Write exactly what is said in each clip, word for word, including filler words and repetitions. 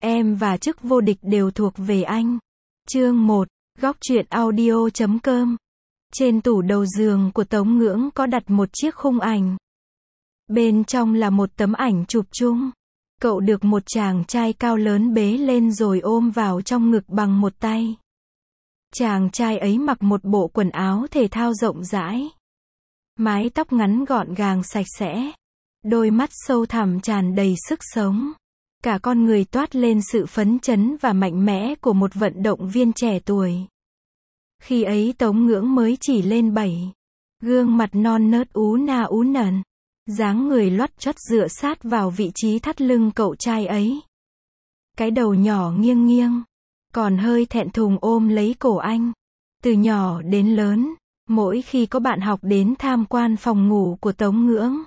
Em và chức vô địch đều thuộc về anh. Chương một, góc truyện audio chấm com. Trên tủ đầu giường của Tống Ngưỡng có đặt một chiếc khung ảnh. Bên trong là một tấm ảnh chụp chung. Cậu được một chàng trai cao lớn bế lên rồi ôm vào trong ngực bằng một tay. Chàng trai ấy mặc một bộ quần áo thể thao rộng rãi. Mái tóc ngắn gọn gàng sạch sẽ. Đôi mắt sâu thẳm tràn đầy sức sống. Cả con người toát lên sự phấn chấn và mạnh mẽ của một vận động viên trẻ tuổi. Khi ấy Tống Ngưỡng mới chỉ lên bảy. Gương mặt non nớt ú na ú nần. Dáng người loắt choắt dựa sát vào vị trí thắt lưng cậu trai ấy. Cái đầu nhỏ nghiêng nghiêng. Còn hơi thẹn thùng ôm lấy cổ anh. Từ nhỏ đến lớn, mỗi khi có bạn học đến tham quan phòng ngủ của Tống Ngưỡng,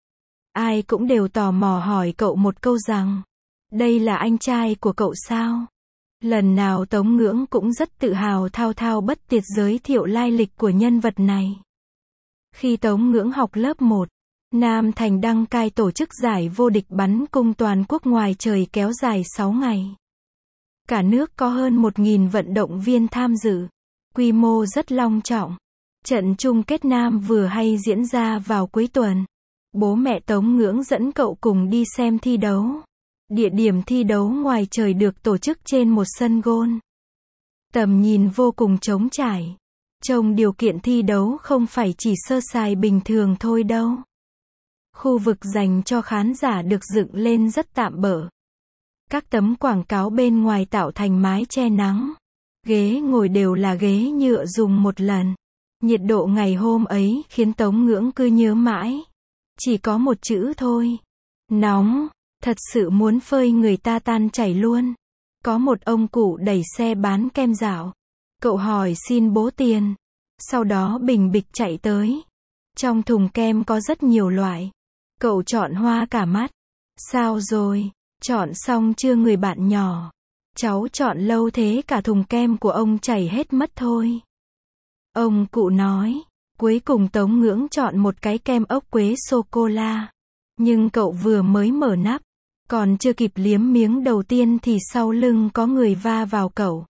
ai cũng đều tò mò hỏi cậu một câu rằng, đây là anh trai của cậu sao? Lần nào Tống Ngưỡng cũng rất tự hào thao thao bất tuyệt giới thiệu lai lịch của nhân vật này. Khi Tống Ngưỡng học lớp một, Nam Thành đăng cai tổ chức giải vô địch bắn cung toàn quốc ngoài trời kéo dài sáu ngày. Cả nước có hơn một nghìn vận động viên tham dự. Quy mô rất long trọng. Trận chung kết nam vừa hay diễn ra vào cuối tuần. Bố mẹ Tống Ngưỡng dẫn cậu cùng đi xem thi đấu. Địa điểm thi đấu ngoài trời được tổ chức trên một sân golf. Tầm nhìn vô cùng trống trải. Trông điều kiện thi đấu không phải chỉ sơ sài bình thường thôi đâu. Khu vực dành cho khán giả được dựng lên rất tạm bợ. Các tấm quảng cáo bên ngoài tạo thành mái che nắng. Ghế ngồi đều là ghế nhựa dùng một lần. Nhiệt độ ngày hôm ấy khiến Tống Ngưỡng cứ nhớ mãi. Chỉ có một chữ thôi. Nóng. Thật sự muốn phơi người ta tan chảy luôn. Có một ông cụ đẩy xe bán kem dạo. Cậu hỏi xin bố tiền. Sau đó bình bịch chạy tới. Trong thùng kem có rất nhiều loại. Cậu chọn hoa cả mắt. Sao rồi? Chọn xong chưa người bạn nhỏ? Cháu chọn lâu thế cả thùng kem của ông chảy hết mất thôi. Ông cụ nói. Cuối cùng Tống Ngưỡng chọn một cái kem ốc quế sô-cô-la. Nhưng cậu vừa mới mở nắp. Còn chưa kịp liếm miếng đầu tiên thì sau lưng có người va vào cậu.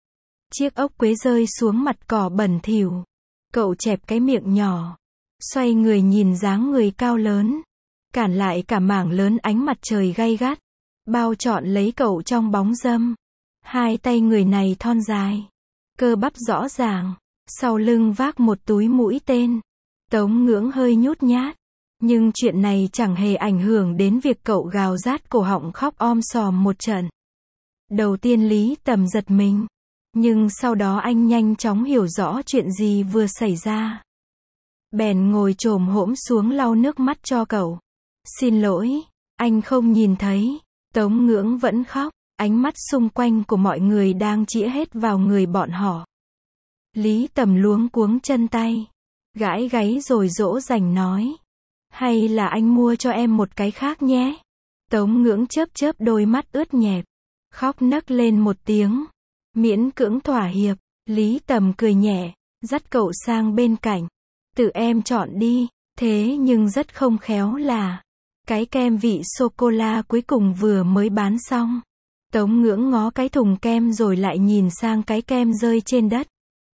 Chiếc ốc quế rơi xuống mặt cỏ bẩn thỉu. Cậu chẹp cái miệng nhỏ. Xoay người nhìn dáng người cao lớn. Cản lại cả mảng lớn ánh mặt trời gay gắt. Bao trọn lấy cậu trong bóng râm. Hai tay người này thon dài. Cơ bắp rõ ràng. Sau lưng vác một túi mũi tên. Tống Ngưỡng hơi nhút nhát. Nhưng chuyện này chẳng hề ảnh hưởng đến việc cậu gào rát cổ họng khóc om sòm một trận. Đầu tiên Lý Tầm giật mình. Nhưng sau đó anh nhanh chóng hiểu rõ chuyện gì vừa xảy ra. Bèn ngồi chồm hổm xuống lau nước mắt cho cậu. Xin lỗi, anh không nhìn thấy. Tống Ngưỡng vẫn khóc. Ánh mắt xung quanh của mọi người đang chĩa hết vào người bọn họ. Lý Tầm luống cuống chân tay. Gãi gáy rồi dỗ dành nói. Hay là anh mua cho em một cái khác nhé. Tống Ngưỡng chớp chớp đôi mắt ướt nhẹp. Khóc nấc lên một tiếng. Miễn cưỡng thỏa hiệp. Lý Tầm cười nhẹ. Dắt cậu sang bên cạnh. Tự em chọn đi. Thế nhưng rất không khéo là. Cái kem vị sô-cô-la cuối cùng vừa mới bán xong. Tống Ngưỡng ngó cái thùng kem rồi lại nhìn sang cái kem rơi trên đất.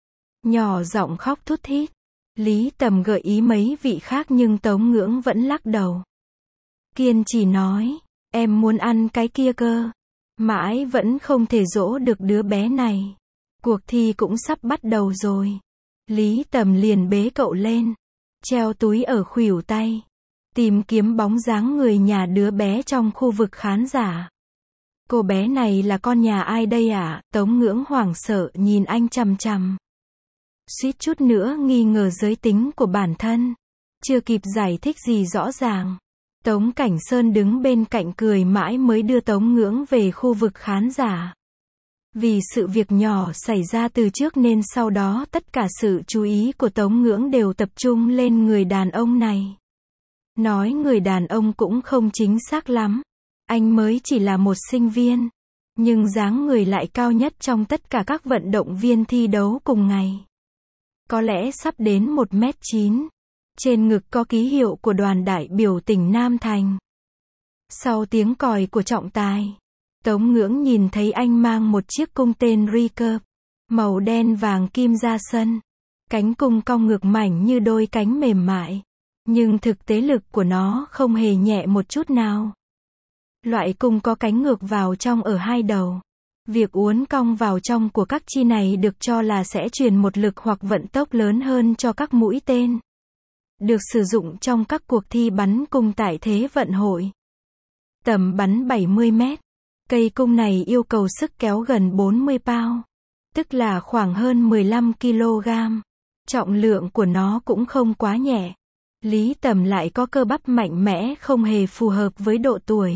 Nhỏ giọng khóc thút thít. Lý Tầm gợi ý mấy vị khác nhưng Tống Ngưỡng vẫn lắc đầu. Kiên trì nói, em muốn ăn cái kia cơ. Mãi vẫn không thể dỗ được đứa bé này. Cuộc thi cũng sắp bắt đầu rồi. Lý Tầm liền bế cậu lên. Treo túi ở khuỷu tay. Tìm kiếm bóng dáng người nhà đứa bé trong khu vực khán giả. Cô bé này là con nhà ai đây ạ? Tống Ngưỡng hoảng sợ nhìn anh chằm chằm. Suýt chút nữa nghi ngờ giới tính của bản thân. Chưa kịp giải thích gì rõ ràng. Tống Cảnh Sơn đứng bên cạnh cười mãi mới đưa Tống Ngưỡng về khu vực khán giả. Vì sự việc nhỏ xảy ra từ trước nên sau đó tất cả sự chú ý của Tống Ngưỡng đều tập trung lên người đàn ông này. Nói người đàn ông cũng không chính xác lắm. Anh mới chỉ là một sinh viên. Nhưng dáng người lại cao nhất trong tất cả các vận động viên thi đấu cùng ngày. Có lẽ sắp đến một mét chín. Trên ngực có ký hiệu của đoàn đại biểu tỉnh Nam Thành. Sau tiếng còi của trọng tài, Tống Ngưỡng nhìn thấy anh mang một chiếc cung tên recurve màu đen vàng kim ra sân. Cánh cung cong ngược mảnh như đôi cánh mềm mại. Nhưng thực tế lực của nó không hề nhẹ một chút nào. Loại cung có cánh ngược vào trong ở hai đầu. Việc uốn cong vào trong của các chi này được cho là sẽ truyền một lực hoặc vận tốc lớn hơn cho các mũi tên. Được sử dụng trong các cuộc thi bắn cung tại Thế vận hội. Tầm bắn bảy mươi mét. Cây cung này yêu cầu sức kéo gần bốn mươi pound, tức là khoảng hơn mười lăm ki lô gam. Trọng lượng của nó cũng không quá nhẹ. Lý Tầm lại có cơ bắp mạnh mẽ không hề phù hợp với độ tuổi.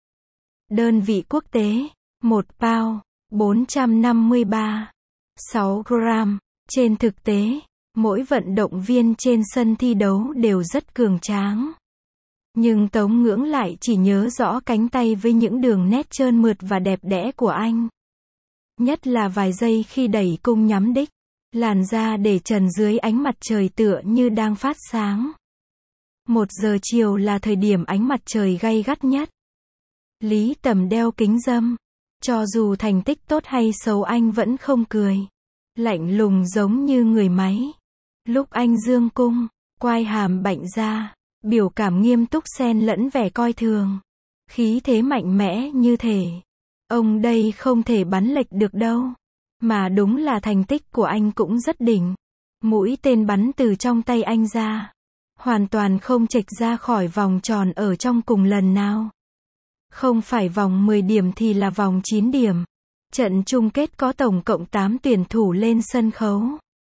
Đơn vị quốc tế, một pound, bốn trăm năm mươi ba phẩy sáu gram. Trên thực tế, mỗi vận động viên trên sân thi đấu đều rất cường tráng. Nhưng Tống Ngưỡng lại chỉ nhớ rõ cánh tay với những đường nét trơn mượt và đẹp đẽ của anh. Nhất là vài giây khi đẩy cung nhắm đích. Làn da để trần dưới ánh mặt trời tựa như đang phát sáng. Một giờ chiều là thời điểm ánh mặt trời gay gắt nhất. Lý Tầm đeo kính râm. Cho dù thành tích tốt hay xấu anh vẫn không cười. Lạnh lùng giống như người máy. Lúc anh dương cung, quai hàm bạnh ra, biểu cảm nghiêm túc xen lẫn vẻ coi thường. Khí thế mạnh mẽ như thể ông đây không thể bắn lệch được đâu. Mà đúng là thành tích của anh cũng rất đỉnh. Mũi tên bắn từ trong tay anh ra. Hoàn toàn không chệch ra khỏi vòng tròn ở trong cùng lần nào. Không phải vòng mười điểm thì là vòng chín điểm. Trận chung kết có tổng cộng tám tuyển thủ lên sân khấu.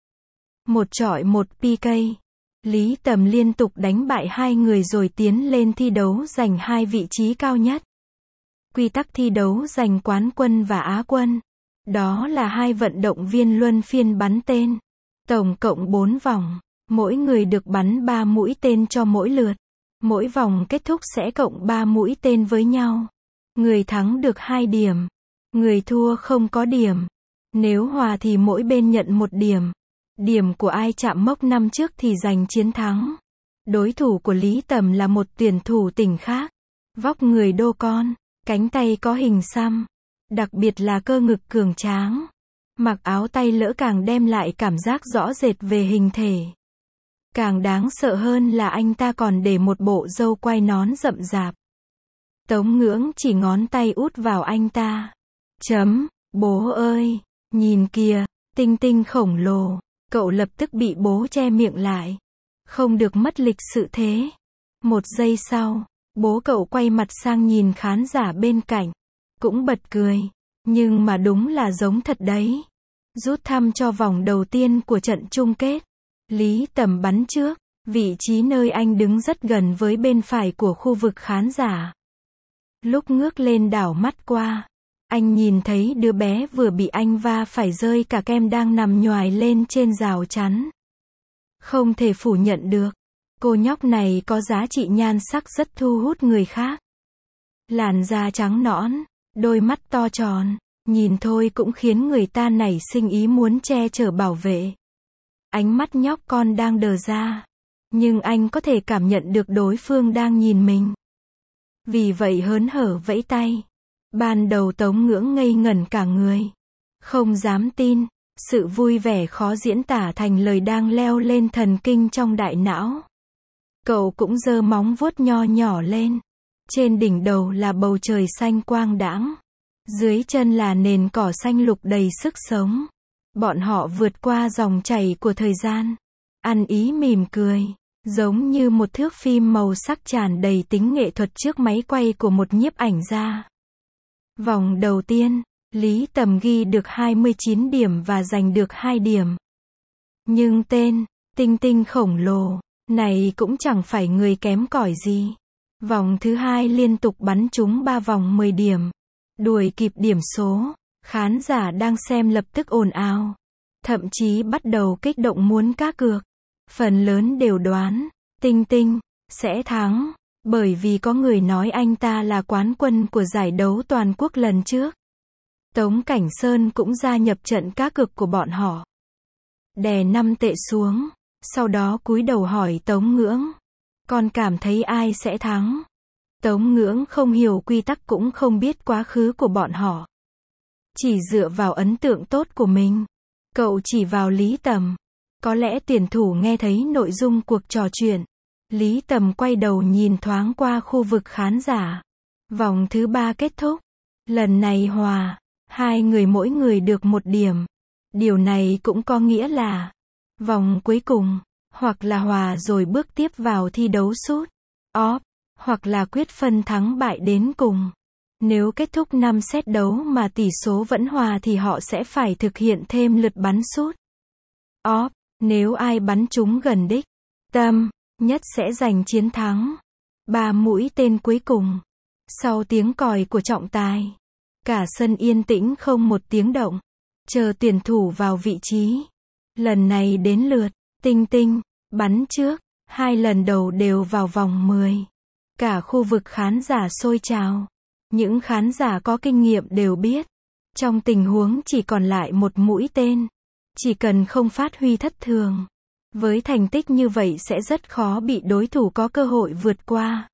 Một chọi một pê ca. Lý Tầm liên tục đánh bại hai người rồi tiến lên thi đấu giành hai vị trí cao nhất. Quy tắc thi đấu giành quán quân và á quân. Đó là hai vận động viên luân phiên bắn tên. Tổng cộng bốn vòng. Mỗi người được bắn ba mũi tên cho mỗi lượt. Mỗi vòng kết thúc sẽ cộng ba mũi tên với nhau. Người thắng được hai điểm. Người thua không có điểm. Nếu hòa thì mỗi bên nhận một điểm. Điểm của ai chạm mốc năm trước thì giành chiến thắng. Đối thủ của Lý Tầm là một tuyển thủ tỉnh khác. Vóc người đô con. Cánh tay có hình xăm. Đặc biệt là cơ ngực cường tráng. Mặc áo tay lỡ càng đem lại cảm giác rõ rệt về hình thể. Càng đáng sợ hơn là anh ta còn để một bộ râu quai nón rậm rạp. Tống Ngưỡng chỉ ngón tay út vào anh ta. Chấm, bố ơi, nhìn kìa, tinh tinh khổng lồ. Cậu lập tức bị bố che miệng lại. Không được mất lịch sự thế. Một giây sau, bố cậu quay mặt sang nhìn khán giả bên cạnh. Cũng bật cười. Nhưng mà đúng là giống thật đấy. Rút thăm cho vòng đầu tiên của trận chung kết. Lý Tầm bắn trước. Vị trí nơi anh đứng rất gần với bên phải của khu vực khán giả. Lúc ngước lên đảo mắt qua, anh nhìn thấy đứa bé vừa bị anh va phải rơi cả kem đang nằm nhoài lên trên rào chắn. Không thể phủ nhận được. Cô nhóc này có giá trị nhan sắc rất thu hút người khác. Làn da trắng nõn, đôi mắt to tròn, nhìn thôi cũng khiến người ta nảy sinh ý muốn che chở bảo vệ. Ánh mắt nhóc con đang đờ ra. Nhưng anh có thể cảm nhận được đối phương đang nhìn mình. Vì vậy hớn hở vẫy tay. Ban đầu Tống Ngưỡng ngây ngẩn cả người. Không dám tin. Sự vui vẻ khó diễn tả thành lời đang leo lên thần kinh trong đại não. Cậu cũng giơ móng vuốt nho nhỏ lên. Trên đỉnh đầu là bầu trời xanh quang đãng. Dưới chân là nền cỏ xanh lục đầy sức sống. Bọn họ vượt qua dòng chảy của thời gian. Ăn ý mỉm cười. Giống như một thước phim màu sắc tràn đầy tính nghệ thuật trước máy quay của một nhiếp ảnh gia. Vòng đầu tiên, Lý Tầm ghi được hai mươi chín điểm và giành được hai điểm. Nhưng tên, tinh tinh khổng lồ, này cũng chẳng phải người kém cỏi gì. Vòng thứ hai liên tục bắn trúng ba vòng mười điểm. Đuổi kịp điểm số, khán giả đang xem lập tức ồn ào. Thậm chí bắt đầu kích động muốn cá cược. Phần lớn đều đoán, Tinh Tinh sẽ thắng, bởi vì có người nói anh ta là quán quân của giải đấu toàn quốc lần trước. Tống Cảnh Sơn cũng gia nhập trận cá cược của bọn họ. Đè năm tệ xuống, sau đó cúi đầu hỏi Tống Ngưỡng, con cảm thấy ai sẽ thắng? Tống Ngưỡng không hiểu quy tắc cũng không biết quá khứ của bọn họ. Chỉ dựa vào ấn tượng tốt của mình. Cậu chỉ vào Lý Tầm. Có lẽ tuyển thủ nghe thấy nội dung cuộc trò chuyện. Lý Tầm quay đầu nhìn thoáng qua khu vực khán giả. Vòng thứ ba kết thúc. Lần này hòa. Hai người mỗi người được một điểm. Điều này cũng có nghĩa là vòng cuối cùng, hoặc là hòa rồi bước tiếp vào thi đấu sút off, hoặc là quyết phân thắng bại đến cùng. Nếu kết thúc năm set đấu mà tỷ số vẫn hòa thì họ sẽ phải thực hiện thêm lượt bắn sút off. Nếu ai bắn trúng gần đích tâm nhất sẽ giành chiến thắng. Ba mũi tên cuối cùng. Sau tiếng còi của trọng tài, cả sân yên tĩnh không một tiếng động, chờ tuyển thủ vào vị trí. Lần này đến lượt Tinh Tinh bắn trước, hai lần đầu đều vào vòng mười. Cả khu vực khán giả sôi trào. Những khán giả có kinh nghiệm đều biết, trong tình huống chỉ còn lại một mũi tên, chỉ cần không phát huy thất thường, với thành tích như vậy sẽ rất khó bị đối thủ có cơ hội vượt qua.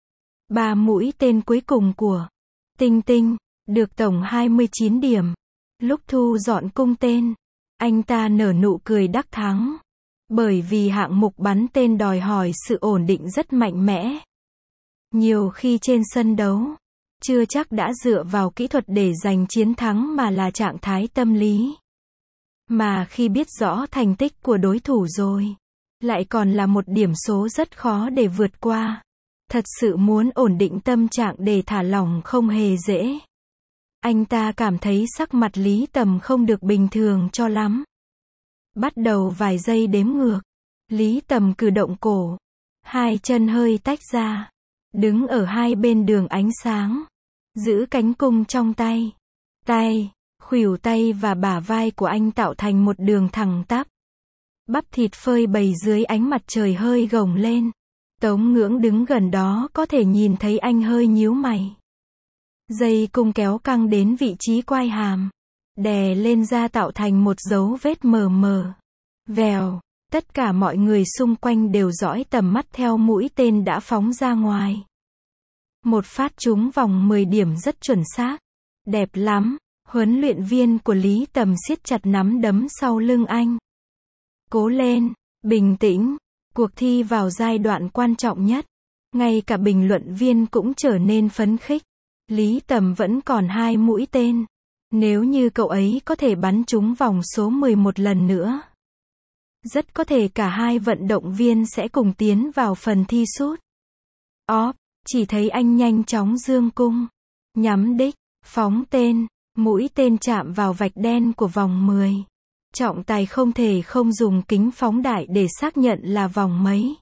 Ba mũi tên cuối cùng của Tinh Tinh được tổng hai mươi chín điểm. Lúc thu dọn cung tên, anh ta nở nụ cười đắc thắng. Bởi vì hạng mục bắn tên đòi hỏi sự ổn định rất mạnh mẽ. Nhiều khi trên sân đấu, chưa chắc đã dựa vào kỹ thuật để giành chiến thắng mà là trạng thái tâm lý. Mà khi biết rõ thành tích của đối thủ rồi, lại còn là một điểm số rất khó để vượt qua. Thật sự muốn ổn định tâm trạng để thả lỏng không hề dễ. Anh ta cảm thấy sắc mặt Lý Tầm không được bình thường cho lắm. Bắt đầu vài giây đếm ngược. Lý Tầm cử động cổ. Hai chân hơi tách ra. Đứng ở hai bên đường ánh sáng. Giữ cánh cung trong tay. Tay, khuỷu tay và bả vai của anh tạo thành một đường thẳng tắp. Bắp thịt phơi bày dưới ánh mặt trời hơi gồng lên. Tống Ngưỡng đứng gần đó có thể nhìn thấy anh hơi nhíu mày. Dây cung kéo căng đến vị trí quai hàm. Đè lên da tạo thành một dấu vết mờ mờ. Vèo, tất cả mọi người xung quanh đều dõi tầm mắt theo mũi tên đã phóng ra ngoài. Một phát trúng vòng mười điểm rất chuẩn xác. Đẹp lắm, huấn luyện viên của Lý Tầm siết chặt nắm đấm sau lưng anh. Cố lên, bình tĩnh, cuộc thi vào giai đoạn quan trọng nhất. Ngay cả bình luận viên cũng trở nên phấn khích. Lý Tầm vẫn còn hai mũi tên. Nếu như cậu ấy có thể bắn trúng vòng số mười một lần nữa, rất có thể cả hai vận động viên sẽ cùng tiến vào phần thi sút off. Chỉ thấy anh nhanh chóng giương cung, nhắm đích, phóng tên, mũi tên chạm vào vạch đen của vòng mười. Trọng tài không thể không dùng kính phóng đại để xác nhận là vòng mấy.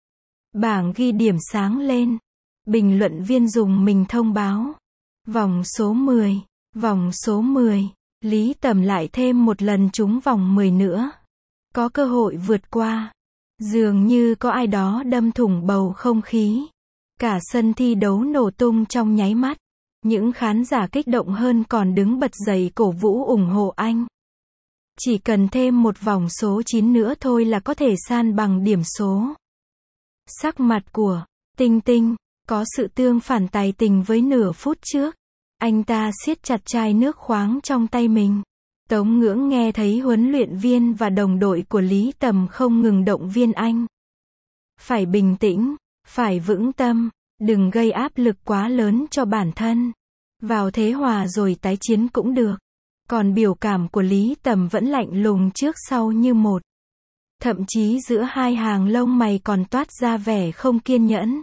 Bảng ghi điểm sáng lên. Bình luận viên dùng mình thông báo. Vòng số mười, vòng số mười, Lý Tầm lại thêm một lần trúng vòng mười nữa. Có cơ hội vượt qua. Dường như có ai đó đâm thủng bầu không khí. Cả sân thi đấu nổ tung trong nháy mắt. Những khán giả kích động hơn còn đứng bật dậy cổ vũ ủng hộ anh. Chỉ cần thêm một vòng số chín nữa thôi là có thể san bằng điểm số. Sắc mặt của Tinh Tinh có sự tương phản tài tình với nửa phút trước. Anh ta siết chặt chai nước khoáng trong tay mình. Tống Ngưỡng nghe thấy huấn luyện viên và đồng đội của Lý Tầm không ngừng động viên anh. Phải bình tĩnh, phải vững tâm, đừng gây áp lực quá lớn cho bản thân. Vào thế hòa rồi tái chiến cũng được. Còn biểu cảm của Lý Tầm vẫn lạnh lùng trước sau như một. Thậm chí giữa hai hàng lông mày còn toát ra vẻ không kiên nhẫn.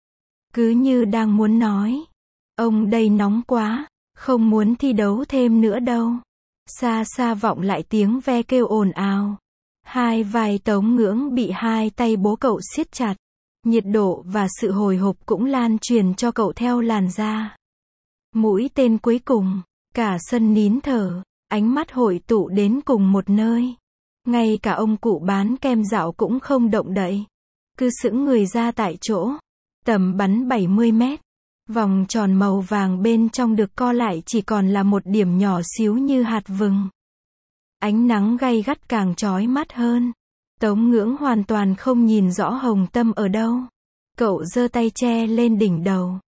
Cứ như đang muốn nói, ông đây nóng quá, không muốn thi đấu thêm nữa đâu. Xa xa vọng lại tiếng ve kêu ồn ào. Hai vai Tống Ngưỡng bị hai tay bố cậu siết chặt. Nhiệt độ và sự hồi hộp cũng lan truyền cho cậu theo làn da. Mũi tên cuối cùng, cả sân nín thở, ánh mắt hội tụ đến cùng một nơi. Ngay cả ông cụ bán kem dạo cũng không động đậy. Cứ sững người ra tại chỗ. Tầm bắn bảy mươi mét. Vòng tròn màu vàng bên trong được co lại chỉ còn là một điểm nhỏ xíu như hạt vừng. Ánh nắng gay gắt càng chói mắt hơn. Tống Ngưỡng hoàn toàn không nhìn rõ hồng tâm ở đâu. Cậu giơ tay che lên đỉnh đầu.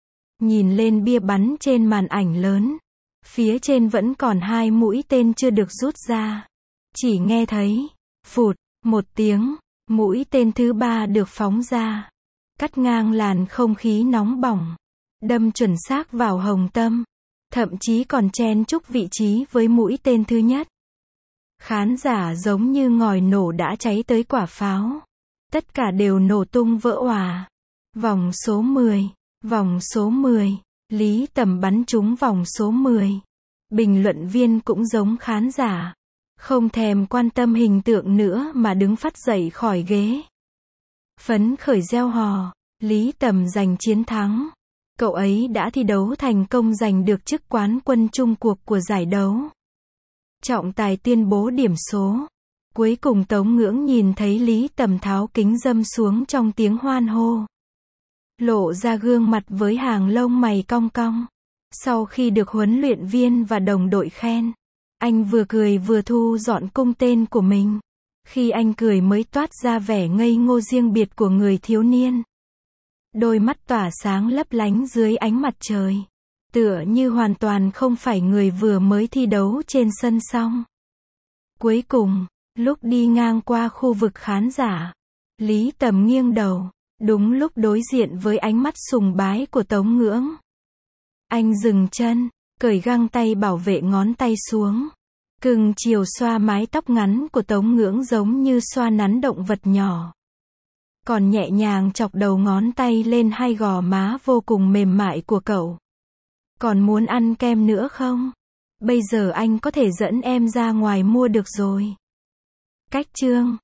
nhìn lên bia bắn trên màn ảnh lớn. Phía trên vẫn còn hai mũi tên chưa được rút ra. Chỉ nghe thấy, phụt, một tiếng, mũi tên thứ ba được phóng ra. Cắt ngang làn không khí nóng bỏng. Đâm chuẩn xác vào hồng tâm. Thậm chí còn chen chúc vị trí với mũi tên thứ nhất. Khán giả giống như ngòi nổ đã cháy tới quả pháo. Tất cả đều nổ tung vỡ òa. Vòng số mười, vòng số mười, Lý Tầm bắn trúng vòng số mười. Bình luận viên cũng giống khán giả. Không thèm quan tâm hình tượng nữa mà đứng phắt dậy khỏi ghế. Phấn khởi reo hò, Lý Tầm giành chiến thắng. Cậu ấy đã thi đấu thành công giành được chức quán quân chung cuộc của giải đấu. Trọng tài tuyên bố điểm số. Cuối cùng Tống Ngưỡng nhìn thấy Lý Tầm tháo kính râm xuống trong tiếng hoan hô. Lộ ra gương mặt với hàng lông mày cong cong. Sau khi được huấn luyện viên và đồng đội khen, anh vừa cười vừa thu dọn cung tên của mình. Khi anh cười mới toát ra vẻ ngây ngô riêng biệt của người thiếu niên. Đôi mắt tỏa sáng lấp lánh dưới ánh mặt trời. Tựa như hoàn toàn không phải người vừa mới thi đấu trên sân xong. Cuối cùng, lúc đi ngang qua khu vực khán giả, Lý Tầm nghiêng đầu, đúng lúc đối diện với ánh mắt sùng bái của Tống Ngưỡng. Anh dừng chân, cởi găng tay bảo vệ ngón tay xuống. Cưng chiều xoa mái tóc ngắn của Tống Ngưỡng giống như xoa nắn động vật nhỏ. Còn nhẹ nhàng chọc đầu ngón tay lên hai gò má vô cùng mềm mại của cậu. Còn muốn ăn kem nữa không? Bây giờ anh có thể dẫn em ra ngoài mua được rồi. Cách chương